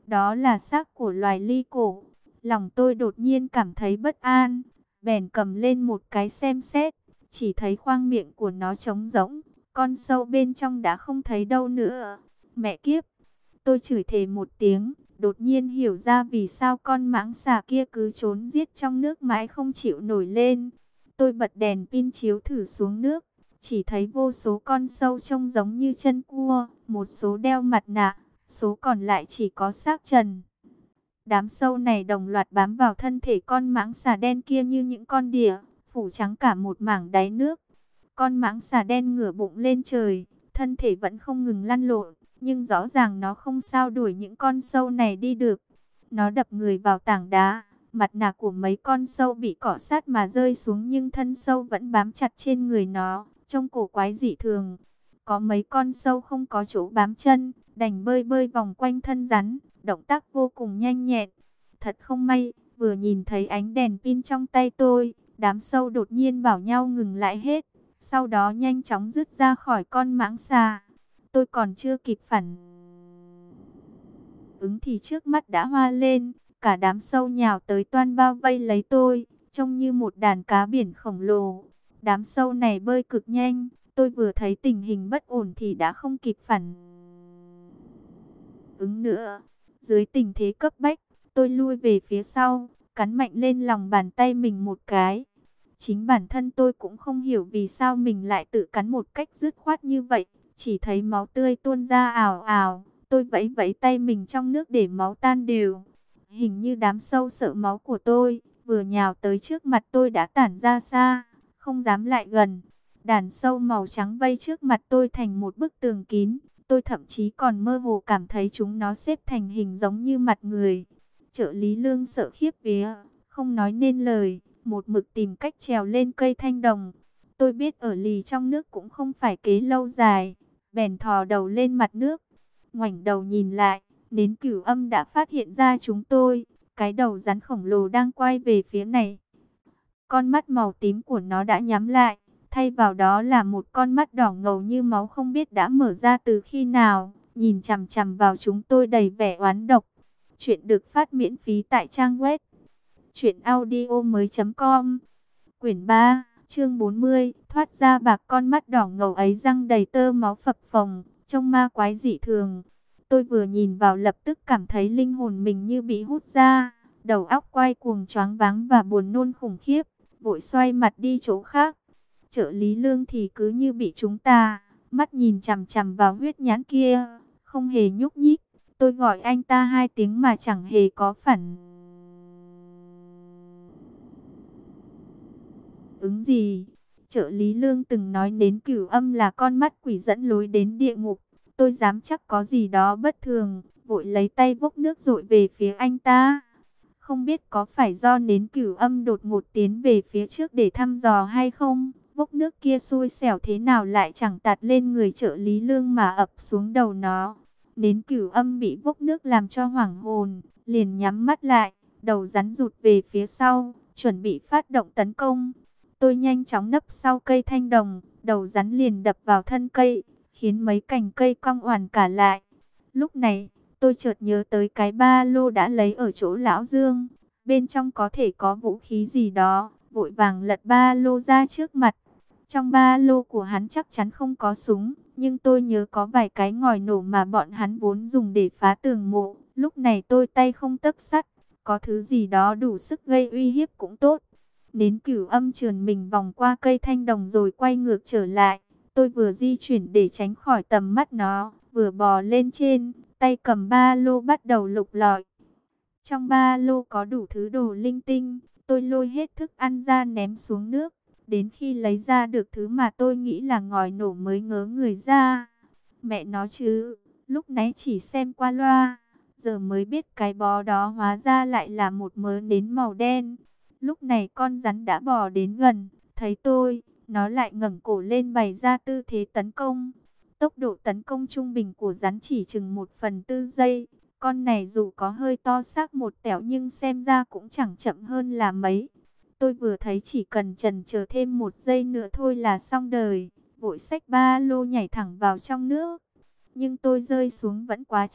[SPEAKER 1] Đó là xác của loài ly cổ. Lòng tôi đột nhiên cảm thấy bất an, bèn cầm lên một cái xem xét, chỉ thấy khoang miệng của nó trống rỗng, con sâu bên trong đã không thấy đâu nữa. Mẹ kiếp! Tôi chửi thề một tiếng, đột nhiên hiểu ra vì sao con mãng xà kia cứ trốn giết trong nước mãi không chịu nổi lên. Tôi bật đèn pin chiếu thử xuống nước, chỉ thấy vô số con sâu trông giống như chân cua, một số đeo mặt nạ, số còn lại chỉ có xác trần. Đám sâu này đồng loạt bám vào thân thể con mãng xà đen kia như những con đỉa, phủ trắng cả một mảng đáy nước. Con mãng xà đen ngửa bụng lên trời, thân thể vẫn không ngừng lăn lộn, nhưng rõ ràng nó không sao đuổi những con sâu này đi được. Nó đập người vào tảng đá, mặt nạ của mấy con sâu bị cọ sát mà rơi xuống, nhưng thân sâu vẫn bám chặt trên người nó, trông cổ quái dị thường. Có mấy con sâu không có chỗ bám chân, đành bơi bơi vòng quanh thân rắn, động tác vô cùng nhanh nhẹn. Thật không may, vừa nhìn thấy ánh đèn pin trong tay tôi, đám sâu đột nhiên bảo nhau ngừng lại hết, sau đó nhanh chóng rứt ra khỏi con mãng xà. Tôi còn chưa kịp phản ứng thì trước mắt đã hoa lên, cả đám sâu nhào tới toan bao vây lấy tôi, trông như một đàn cá biển khổng lồ. Đám sâu này bơi cực nhanh, tôi vừa thấy tình hình bất ổn thì đã không kịp phản ứng nữa. Dưới tình thế cấp bách, tôi lui về phía sau, cắn mạnh lên lòng bàn tay mình một cái. Chính bản thân tôi cũng không hiểu vì sao mình lại tự cắn một cách dứt khoát như vậy, chỉ thấy máu tươi tuôn ra ào ào. Tôi vẫy vẫy tay mình trong nước để máu tan đều. Hình như đám sâu sợ máu của tôi, vừa nhào tới trước mặt tôi đã tản ra xa, không dám lại gần. Đàn sâu màu trắng vây trước mặt tôi thành một bức tường kín. Tôi thậm chí còn mơ hồ cảm thấy chúng nó xếp thành hình giống như mặt người. Trợ lý Lương sợ khiếp vía, không nói nên lời, một mực tìm cách trèo lên cây thanh đồng. Tôi biết ở lì trong nước cũng không phải kế lâu dài, bèn thò đầu lên mặt nước. Ngoảnh đầu nhìn lại, nến Cửu Âm đã phát hiện ra chúng tôi. Cái đầu rắn khổng lồ đang quay về phía này. Con mắt màu tím của nó đã nhắm lại, thay vào đó là một con mắt đỏ ngầu như máu không biết đã mở ra từ khi nào, nhìn chằm chằm vào chúng tôi đầy vẻ oán độc. Chuyện được phát miễn phí tại trang web truyệnaudiomoi.com. Quyển 3, chương 40, thoát ra bạc. Con mắt đỏ ngầu ấy răng đầy tơ máu phập phồng, trông ma quái dị thường. Tôi vừa nhìn vào lập tức cảm thấy linh hồn mình như bị hút ra, đầu óc quay cuồng choáng váng và buồn nôn khủng khiếp, vội xoay mặt đi chỗ khác. Trợ lý Lương thì cứ như bị chúng ta, mắt nhìn chằm chằm vào huyết nhãn kia, không hề nhúc nhích. Tôi gọi anh ta 2 tiếng mà chẳng hề có phản ứng gì. Trợ lý Lương từng nói nến Cửu Âm là con mắt quỷ dẫn lối đến địa ngục. Tôi dám chắc có gì đó bất thường, vội lấy tay vốc nước dội về phía anh ta. Không biết có phải do nến Cửu Âm đột ngột tiến về phía trước để thăm dò hay không? Vốc nước kia xui xẻo thế nào lại chẳng tạt lên người trợ lý Lương mà ập xuống đầu nó. Nến Cửu Âm bị vốc nước làm cho hoảng hồn, liền nhắm mắt lại, đầu rắn rụt về phía sau, chuẩn bị phát động tấn công. Tôi nhanh chóng nấp sau cây thanh đồng, đầu rắn liền đập vào thân cây, khiến mấy cành cây cong oằn cả lại. Lúc này, tôi chợt nhớ tới cái ba lô đã lấy ở chỗ Lão Dương, bên trong có thể có vũ khí gì đó, vội vàng lật ba lô ra trước mặt. Trong ba lô của hắn chắc chắn không có súng, nhưng tôi nhớ có vài cái ngòi nổ mà bọn hắn vốn dùng để phá tường mộ. Lúc này tôi tay không tấc sắt, có thứ gì đó đủ sức gây uy hiếp cũng tốt. Nến Cửu Âm trườn mình vòng qua cây thanh đồng rồi quay ngược trở lại. Tôi vừa di chuyển để tránh khỏi tầm mắt nó, vừa bò lên trên, tay cầm ba lô bắt đầu lục lọi. Trong ba lô có đủ thứ đồ linh tinh, tôi lôi hết thức ăn ra ném xuống nước. Đến khi lấy ra được thứ mà tôi nghĩ là ngòi nổ mới ngớ người ra. Mẹ nó chứ, lúc nãy chỉ xem qua loa, giờ mới biết cái bó đó hóa ra lại là một mớ nến màu đen. Lúc này con rắn đã bò đến gần, thấy tôi, nó lại ngẩng cổ lên bày ra tư thế tấn công. Tốc độ tấn công trung bình của rắn chỉ chừng 1/4 giây. Con này dù có hơi to xác một tẹo nhưng xem ra cũng chẳng chậm hơn là mấy. Tôi vừa thấy chỉ cần chần chờ thêm 1 giây nữa thôi là xong đời, vội xách ba lô nhảy thẳng vào trong nước. Nhưng tôi rơi xuống vẫn quá chậm,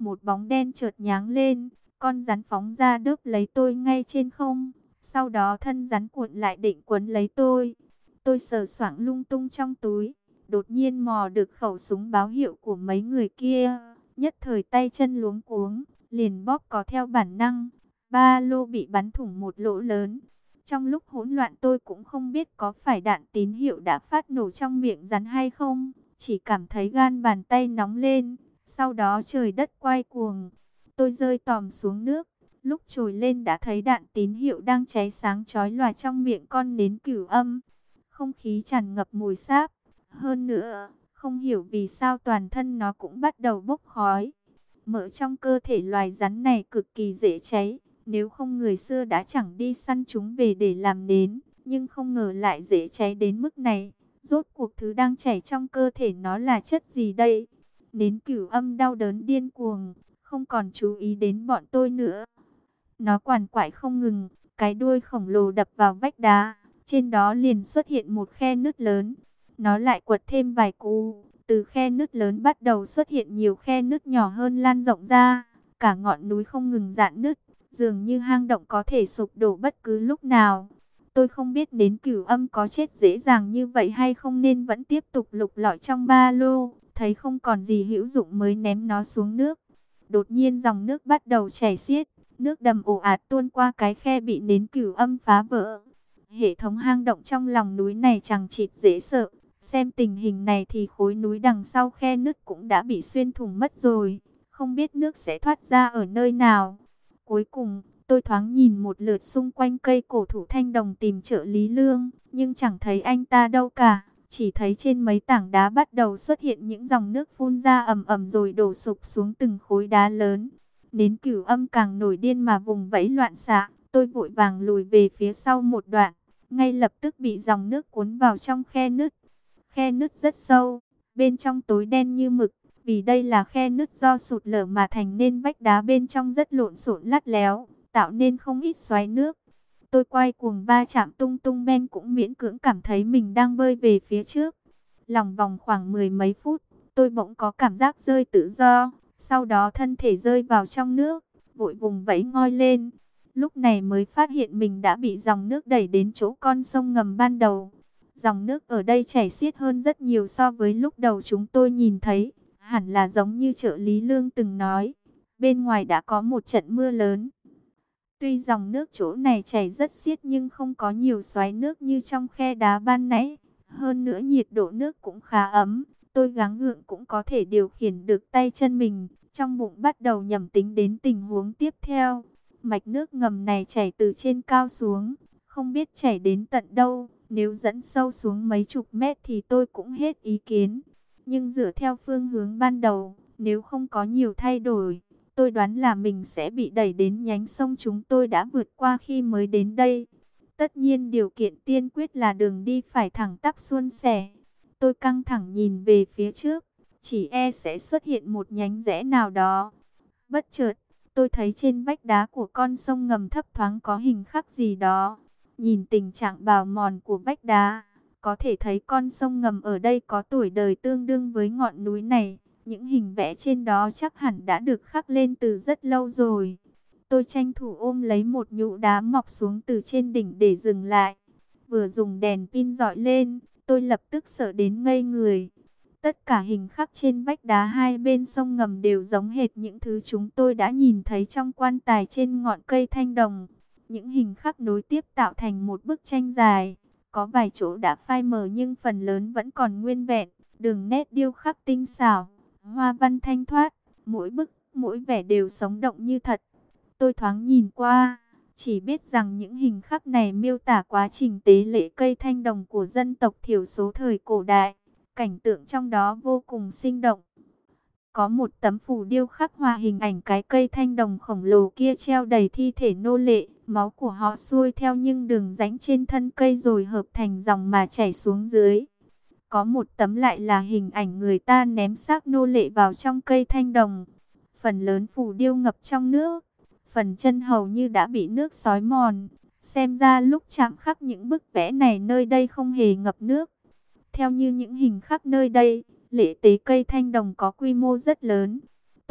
[SPEAKER 1] một bóng đen chợt nháng lên, con rắn phóng ra đớp lấy tôi ngay trên không. Sau đó thân rắn cuộn lại định quấn lấy tôi. Tôi sờ soạng lung tung trong túi, đột nhiên mò được khẩu súng báo hiệu của mấy người kia. Nhất thời tay chân luống cuống, liền bóp có theo bản năng. Ba lô bị bắn thủng một lỗ lớn. Trong lúc hỗn loạn tôi cũng không biết có phải đạn tín hiệu đã phát nổ trong miệng rắn hay không. Chỉ cảm thấy gan bàn tay nóng lên. Sau đó trời đất quay cuồng. Tôi rơi tòm xuống nước. Lúc trồi lên đã thấy đạn tín hiệu đang cháy sáng chói lòa trong miệng con nến cửu âm. Không khí tràn ngập mùi sáp. Hơn nữa, không hiểu vì sao toàn thân nó cũng bắt đầu bốc khói. Mỡ trong cơ thể loài rắn này cực kỳ dễ cháy. Nếu không người xưa đã chẳng đi săn chúng về để làm nến. Nhưng không ngờ lại dễ cháy đến mức này. Rốt cuộc thứ đang chảy trong cơ thể nó là chất gì đây? Nến cửu âm đau đớn điên cuồng, không còn chú ý đến bọn tôi nữa. Nó quằn quại không ngừng, cái đuôi khổng lồ đập vào vách đá. Trên đó liền xuất hiện một khe nứt lớn. Nó lại quật thêm vài cú. Từ khe nứt lớn bắt đầu xuất hiện nhiều khe nứt nhỏ hơn lan rộng ra. Cả ngọn núi không ngừng rạn nứt. Dường như hang động có thể sụp đổ bất cứ lúc nào. Tôi không biết đến cửu âm có chết dễ dàng như vậy hay không nên vẫn tiếp tục lục lọi trong ba lô. Thấy không còn gì hữu dụng mới ném nó xuống nước. Đột nhiên dòng nước bắt đầu chảy xiết. Nước đầm ồ ạt tuôn qua cái khe bị nến cửu âm phá vỡ. Hệ thống hang động trong lòng núi này chẳng chịt dễ sợ. Xem tình hình này thì khối núi đằng sau khe nứt cũng đã bị xuyên thủng mất rồi. Không biết nước sẽ thoát ra ở nơi nào. Cuối cùng, tôi thoáng nhìn một lượt xung quanh cây cổ thụ thanh đồng tìm trợ lý Lương. Nhưng chẳng thấy anh ta đâu cả. Chỉ thấy trên mấy tảng đá bắt đầu xuất hiện những dòng nước phun ra ầm ầm rồi đổ sụp xuống từng khối đá lớn. Nến cửu âm càng nổi điên mà vùng vẫy loạn xạ. Tôi vội vàng lùi về phía sau một đoạn. Ngay lập tức bị dòng nước cuốn vào trong khe nứt. Khe nứt rất sâu, bên trong tối đen như mực. Vì đây là khe nứt do sụt lở mà thành nên vách đá bên trong rất lộn xộn lắt léo, tạo nên không ít xoáy nước. Tôi quay cuồng va chạm tung tung ben cũng miễn cưỡng cảm thấy mình đang bơi về phía trước. Lòng vòng khoảng mười mấy phút, tôi bỗng có cảm giác rơi tự do. Sau đó thân thể rơi vào trong nước, vội vùng vẫy ngoi lên. Lúc này mới phát hiện mình đã bị dòng nước đẩy đến chỗ con sông ngầm ban đầu. Dòng nước ở đây chảy xiết hơn rất nhiều so với lúc đầu chúng tôi nhìn thấy. Hẳn là giống như trợ lý Lương từng nói. Bên ngoài đã có một trận mưa lớn. Tuy dòng nước chỗ này chảy rất xiết nhưng không có nhiều xoáy nước như trong khe đá ban nãy. Hơn nữa nhiệt độ nước cũng khá ấm. Tôi gắng gượng cũng có thể điều khiển được tay chân mình. Trong bụng bắt đầu nhẩm tính đến tình huống tiếp theo. Mạch nước ngầm này chảy từ trên cao xuống. Không biết chảy đến tận đâu. Nếu dẫn sâu xuống mấy chục mét thì tôi cũng hết ý kiến. Nhưng dựa theo phương hướng ban đầu, nếu không có nhiều thay đổi, tôi đoán là mình sẽ bị đẩy đến nhánh sông chúng tôi đã vượt qua khi mới đến đây. Tất nhiên điều kiện tiên quyết là đường đi phải thẳng tắp suôn sẻ. Tôi căng thẳng nhìn về phía trước, chỉ e sẽ xuất hiện một nhánh rẽ nào đó. Bất chợt, tôi thấy trên vách đá của con sông ngầm thấp thoáng có hình khắc gì đó. Nhìn tình trạng bào mòn của vách đá, có thể thấy con sông ngầm ở đây có tuổi đời tương đương với ngọn núi này. Những hình vẽ trên đó chắc hẳn đã được khắc lên từ rất lâu rồi. Tôi tranh thủ ôm lấy một nhũ đá mọc xuống từ trên đỉnh để dừng lại. Vừa dùng đèn pin dọi lên, tôi lập tức sợ đến ngây người. Tất cả hình khắc trên vách đá hai bên sông ngầm đều giống hệt những thứ chúng tôi đã nhìn thấy trong quan tài trên ngọn cây thanh đồng. Những hình khắc nối tiếp tạo thành một bức tranh dài. Có vài chỗ đã phai mờ nhưng phần lớn vẫn còn nguyên vẹn. Đường nét điêu khắc tinh xảo, hoa văn thanh thoát. Mỗi bức, mỗi vẻ đều sống động như thật. Tôi thoáng nhìn qua, chỉ biết rằng những hình khắc này miêu tả quá trình tế lễ cây thanh đồng của dân tộc thiểu số thời cổ đại. Cảnh tượng trong đó vô cùng sinh động. Có một tấm phù điêu khắc họa hình ảnh cái cây thanh đồng khổng lồ kia treo đầy thi thể nô lệ. Máu của họ xuôi theo những đường rãnh trên thân cây rồi hợp thành dòng mà chảy xuống dưới. Có một tấm lại là hình ảnh người ta ném xác nô lệ vào trong cây thanh đồng. Phần lớn phù điêu ngập trong nước. Phần chân hầu như đã bị nước xói mòn. Xem ra lúc chạm khắc những bức vẽ này nơi đây không hề ngập nước. Theo như những hình khắc nơi đây, lễ tế cây thanh đồng có quy mô rất lớn.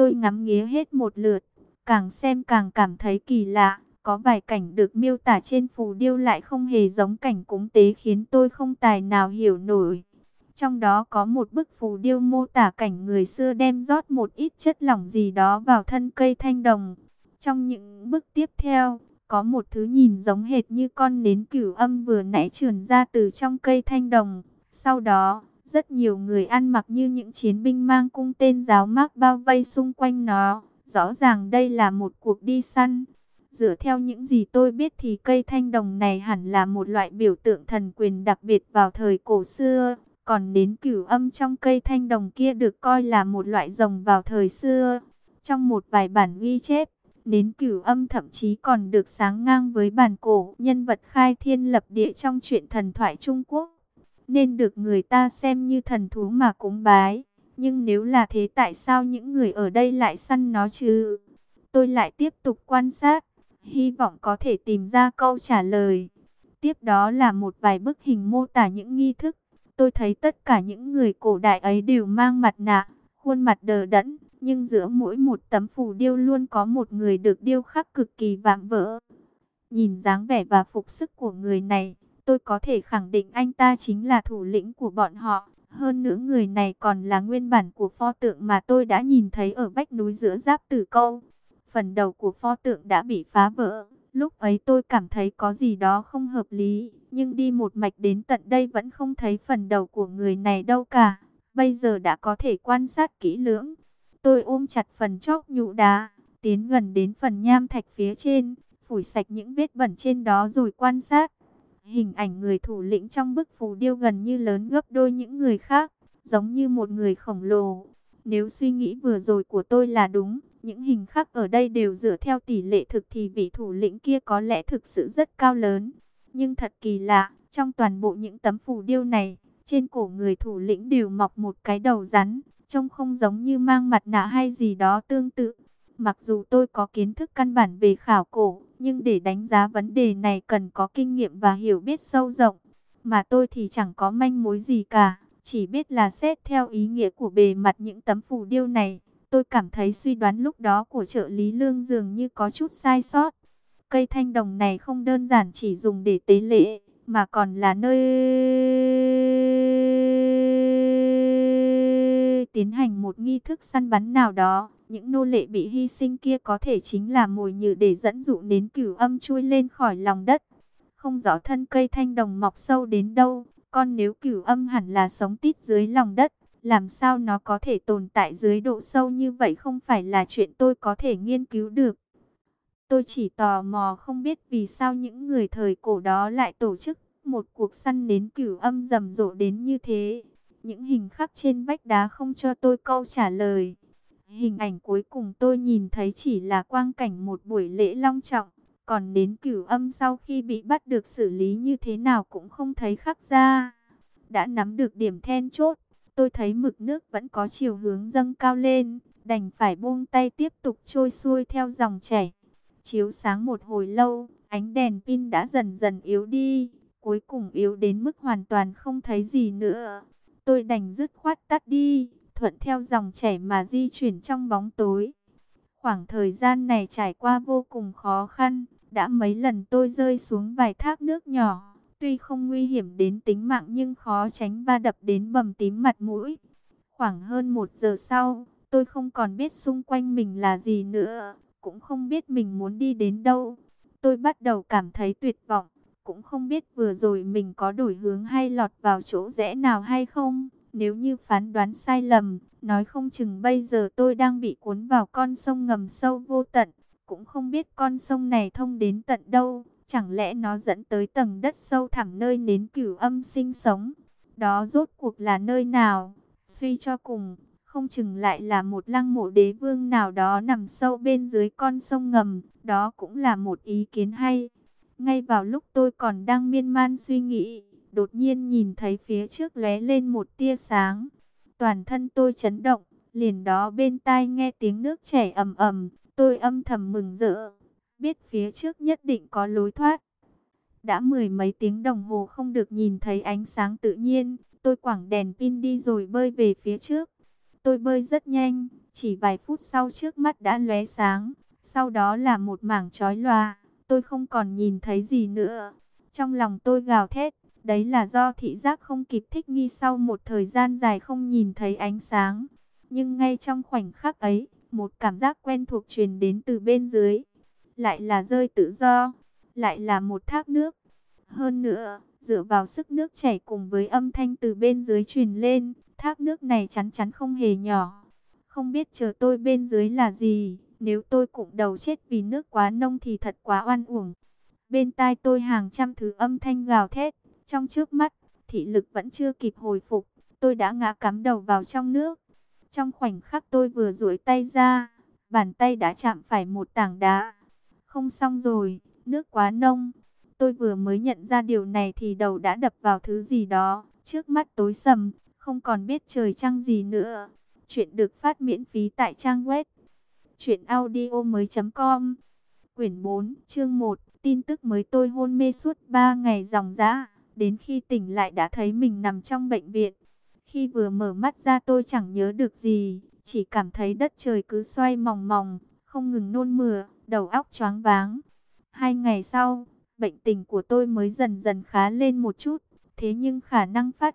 [SPEAKER 1] Tôi ngắm nghía hết một lượt, càng xem càng cảm thấy kỳ lạ. Có vài cảnh được miêu tả trên phù điêu lại không hề giống cảnh cúng tế, khiến tôi không tài nào hiểu nổi. Trong đó có một bức phù điêu mô tả cảnh người xưa đem rót một ít chất lỏng gì đó vào thân cây thanh đồng. Trong những bức tiếp theo, có một thứ nhìn giống hệt như con nến cửu âm vừa nãy trườn ra từ trong cây thanh đồng. Sau đó, rất nhiều người ăn mặc như những chiến binh mang cung tên giáo mác bao vây xung quanh nó. Rõ ràng đây là một cuộc đi săn. Dựa theo những gì tôi biết thì cây thanh đồng này hẳn là một loại biểu tượng thần quyền đặc biệt vào thời cổ xưa. Còn nến cửu âm trong cây thanh đồng kia được coi là một loại rồng vào thời xưa. Trong một vài bản ghi chép, nến cửu âm thậm chí còn được sáng ngang với bản cổ nhân vật khai thiên lập địa trong truyện thần thoại Trung Quốc, nên được người ta xem như thần thú mà cúng bái. Nhưng nếu là thế, tại sao những người ở đây lại săn nó chứ? Tôi lại tiếp tục quan sát, hy vọng có thể tìm ra câu trả lời. Tiếp đó là một vài bức hình mô tả những nghi thức. Tôi thấy tất cả những người cổ đại ấy đều mang mặt nạ, khuôn mặt đờ đẫn, nhưng giữa mỗi một tấm phù điêu luôn có một người được điêu khắc cực kỳ vạm vỡ. Nhìn dáng vẻ và phục sức của người này, tôi có thể khẳng định anh ta chính là thủ lĩnh của bọn họ. Hơn nữa người này còn là nguyên bản của pho tượng mà tôi đã nhìn thấy ở vách núi giữa Giáp Tử Câu. Phần đầu của pho tượng đã bị phá vỡ. Lúc ấy tôi cảm thấy có gì đó không hợp lý, nhưng đi một mạch đến tận đây vẫn không thấy phần đầu của người này đâu cả. Bây giờ đã có thể quan sát kỹ lưỡng. Tôi ôm chặt phần chóp nhũ đá, tiến gần đến phần nham thạch phía trên, phủi sạch những vết bẩn trên đó rồi quan sát. Hình ảnh người thủ lĩnh trong bức phù điêu gần như lớn gấp đôi những người khác, giống như một người khổng lồ. Nếu suy nghĩ vừa rồi của tôi là đúng, những hình khắc ở đây đều dựa theo tỷ lệ thực thì vị thủ lĩnh kia có lẽ thực sự rất cao lớn. Nhưng thật kỳ lạ, trong toàn bộ những tấm phù điêu này, trên cổ người thủ lĩnh đều mọc một cái đầu rắn, trông không giống như mang mặt nạ hay gì đó tương tự. Mặc dù tôi có kiến thức căn bản về khảo cổ, nhưng để đánh giá vấn đề này cần có kinh nghiệm và hiểu biết sâu rộng. Mà tôi thì chẳng có manh mối gì cả, chỉ biết là xét theo ý nghĩa của bề mặt những tấm phù điêu này. Tôi cảm thấy suy đoán lúc đó của trợ lý Lương dường như có chút sai sót. Cây thanh đồng này không đơn giản chỉ dùng để tế lễ, mà còn là nơi tiến hành một nghi thức săn bắn nào đó. Những nô lệ bị hy sinh kia có thể chính là mồi nhử để dẫn dụ nến cửu âm chui lên khỏi lòng đất. Không rõ thân cây thanh đồng mọc sâu đến đâu, con nếu cửu âm hẳn là sống tít dưới lòng đất. Làm sao nó có thể tồn tại dưới độ sâu như vậy không phải là chuyện tôi có thể nghiên cứu được. Tôi chỉ tò mò không biết vì sao những người thời cổ đó lại tổ chức một cuộc săn nến cửu âm rầm rộ đến như thế. Những hình khắc trên vách đá không cho tôi câu trả lời. Hình ảnh cuối cùng tôi nhìn thấy chỉ là quang cảnh một buổi lễ long trọng. Còn nến cửu âm sau khi bị bắt được xử lý như thế nào cũng không thấy khắc ra. Đã nắm được điểm then chốt, tôi thấy mực nước vẫn có chiều hướng dâng cao lên, đành phải buông tay tiếp tục trôi xuôi theo dòng chảy. Chiếu sáng một hồi lâu, ánh đèn pin đã dần dần yếu đi, cuối cùng yếu đến mức hoàn toàn không thấy gì nữa. Tôi đành dứt khoát tắt đi, thuận theo dòng chảy mà di chuyển trong bóng tối. Khoảng thời gian này trải qua vô cùng khó khăn, đã mấy lần tôi rơi xuống vài thác nước nhỏ. Tuy không nguy hiểm đến tính mạng nhưng khó tránh va đập đến bầm tím mặt mũi. Khoảng hơn 1 giờ sau, tôi không còn biết xung quanh mình là gì nữa, cũng không biết mình muốn đi đến đâu. Tôi bắt đầu cảm thấy tuyệt vọng, cũng không biết vừa rồi mình có đổi hướng hay lọt vào chỗ rẽ nào hay không. Nếu như phán đoán sai lầm, nói không chừng bây giờ tôi đang bị cuốn vào con sông ngầm sâu vô tận, cũng không biết con sông này thông đến tận đâu. Chẳng lẽ nó dẫn tới tầng đất sâu thẳm nơi nến cửu âm sinh sống? Đó rốt cuộc là nơi nào? Suy cho cùng, không chừng lại là một lăng mộ đế vương nào đó nằm sâu bên dưới con sông ngầm. Đó cũng là một ý kiến hay. Ngay vào lúc tôi còn đang miên man suy nghĩ, đột nhiên nhìn thấy phía trước lóe lên một tia sáng. Toàn thân tôi chấn động, liền đó bên tai nghe tiếng nước chảy ầm ầm, tôi âm thầm mừng rỡ, biết phía trước nhất định có lối thoát. Đã mười mấy tiếng đồng hồ không được nhìn thấy ánh sáng tự nhiên, tôi quẳng đèn pin đi rồi bơi về phía trước. Tôi bơi rất nhanh, Chỉ vài phút sau trước mắt đã lóe sáng, sau đó là một mảng chói lòa, tôi không còn nhìn thấy gì nữa. Trong lòng tôi gào thét, đấy là do thị giác không kịp thích nghi sau một thời gian dài không nhìn thấy ánh sáng. Nhưng ngay trong khoảnh khắc ấy, một cảm giác quen thuộc truyền đến từ bên dưới. Lại là rơi tự do, lại là một thác nước. Hơn nữa, dựa vào sức nước chảy cùng với âm thanh từ bên dưới truyền lên, thác nước này chắn chắn không hề nhỏ. Không biết chờ tôi bên dưới là gì, nếu tôi cụng đầu chết vì nước quá nông thì thật quá oan uổng. Bên tai tôi hàng trăm thứ âm thanh gào thét, trong trước mắt, thị lực vẫn chưa kịp hồi phục, tôi đã ngã cắm đầu vào trong nước. Trong khoảnh khắc tôi vừa duỗi tay ra, bàn tay đã chạm phải một tảng đá. Không xong rồi, nước quá nông. Tôi vừa mới nhận ra điều này thì đầu đã đập vào thứ gì đó, trước mắt tối sầm, không còn biết trời trăng gì nữa. Chuyện được phát miễn phí tại trang web truyệnaudiomoi.com. Quyển 4, chương 1, tin tức mới. Tôi hôn mê suốt 3 ngày ròng rã, đến khi tỉnh lại đã thấy mình nằm trong bệnh viện. Khi vừa mở mắt ra tôi chẳng nhớ được gì, chỉ cảm thấy đất trời cứ xoay mòng mòng, không ngừng nôn mửa, đầu óc choáng váng. 2 ngày sau, bệnh tình của tôi mới dần dần khá lên một chút, thế nhưng khả năng phát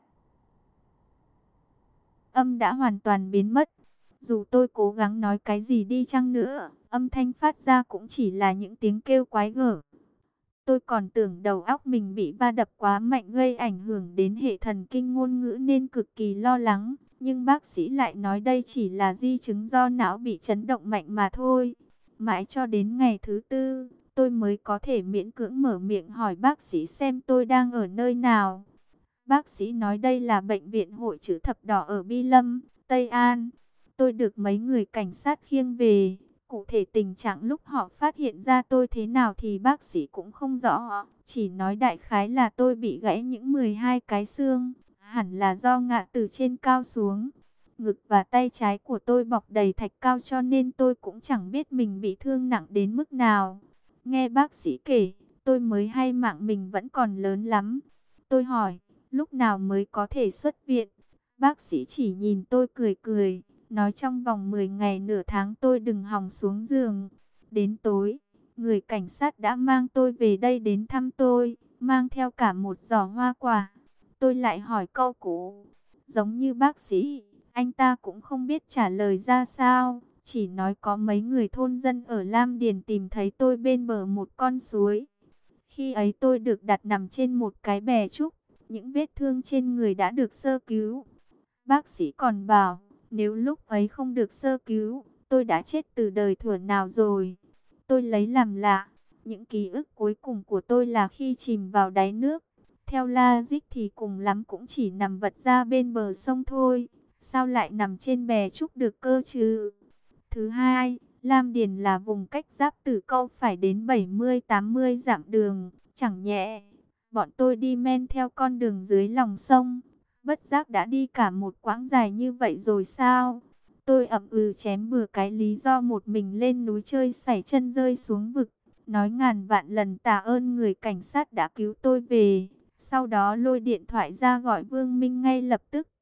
[SPEAKER 1] âm đã hoàn toàn biến mất. Dù tôi cố gắng nói cái gì đi chăng nữa, âm thanh phát ra cũng chỉ là những tiếng kêu quái gở. Tôi còn tưởng đầu óc mình bị va đập quá mạnh gây ảnh hưởng đến hệ thần kinh ngôn ngữ nên cực kỳ lo lắng. Nhưng bác sĩ lại nói đây chỉ là di chứng do não bị chấn động mạnh mà thôi. Mãi cho đến ngày thứ tư, tôi mới có thể miễn cưỡng mở miệng hỏi bác sĩ xem tôi đang ở nơi nào. Bác sĩ nói đây là bệnh viện Hội Chữ Thập Đỏ ở Bi Lâm, Tây An. Tôi được mấy người cảnh sát khiêng về. Cụ thể tình trạng lúc họ phát hiện ra tôi thế nào thì bác sĩ cũng không rõ. Chỉ nói đại khái là tôi bị gãy những 12 cái xương. Hẳn là do ngã từ trên cao xuống. Ngực và tay trái của tôi bọc đầy thạch cao cho nên tôi cũng chẳng biết mình bị thương nặng đến mức nào. Nghe bác sĩ kể, tôi mới hay mạng mình vẫn còn lớn lắm. Tôi hỏi, lúc nào mới có thể xuất viện? Bác sĩ chỉ nhìn tôi cười cười, nói trong vòng 10 ngày nửa tháng tôi đừng hòng xuống giường. Đến tối, người cảnh sát đã mang tôi về đây đến thăm tôi, mang theo cả một giỏ hoa quả. Tôi lại hỏi câu cũ, giống như bác sĩ, anh ta cũng không biết trả lời ra sao, chỉ nói có mấy người thôn dân ở Lam Điền tìm thấy tôi bên bờ một con suối. Khi ấy tôi được đặt nằm trên một cái bè trúc, những vết thương trên người đã được sơ cứu. Bác sĩ còn bảo, nếu lúc ấy không được sơ cứu, tôi đã chết từ đời thuở nào rồi. Tôi lấy làm lạ, những ký ức cuối cùng của tôi là khi chìm vào đáy nước. Theo logic thì cùng lắm cũng chỉ nằm vật ra bên bờ sông thôi. Sao lại nằm trên bè trúc được cơ chứ? Thứ hai, Lam Điền là vùng cách giáp Tử Câu phải đến 70-80 dặm đường. Chẳng nhẽ, bọn tôi đi men theo con đường dưới lòng sông. Bất giác đã đi cả một quãng dài như vậy rồi sao? Tôi ậm ừ chém bừa cái lý do một mình lên núi chơi sảy chân rơi xuống vực. Nói ngàn vạn lần tạ ơn người cảnh sát đã cứu tôi về. Sau đó lôi điện thoại ra gọi Vương Minh ngay lập tức.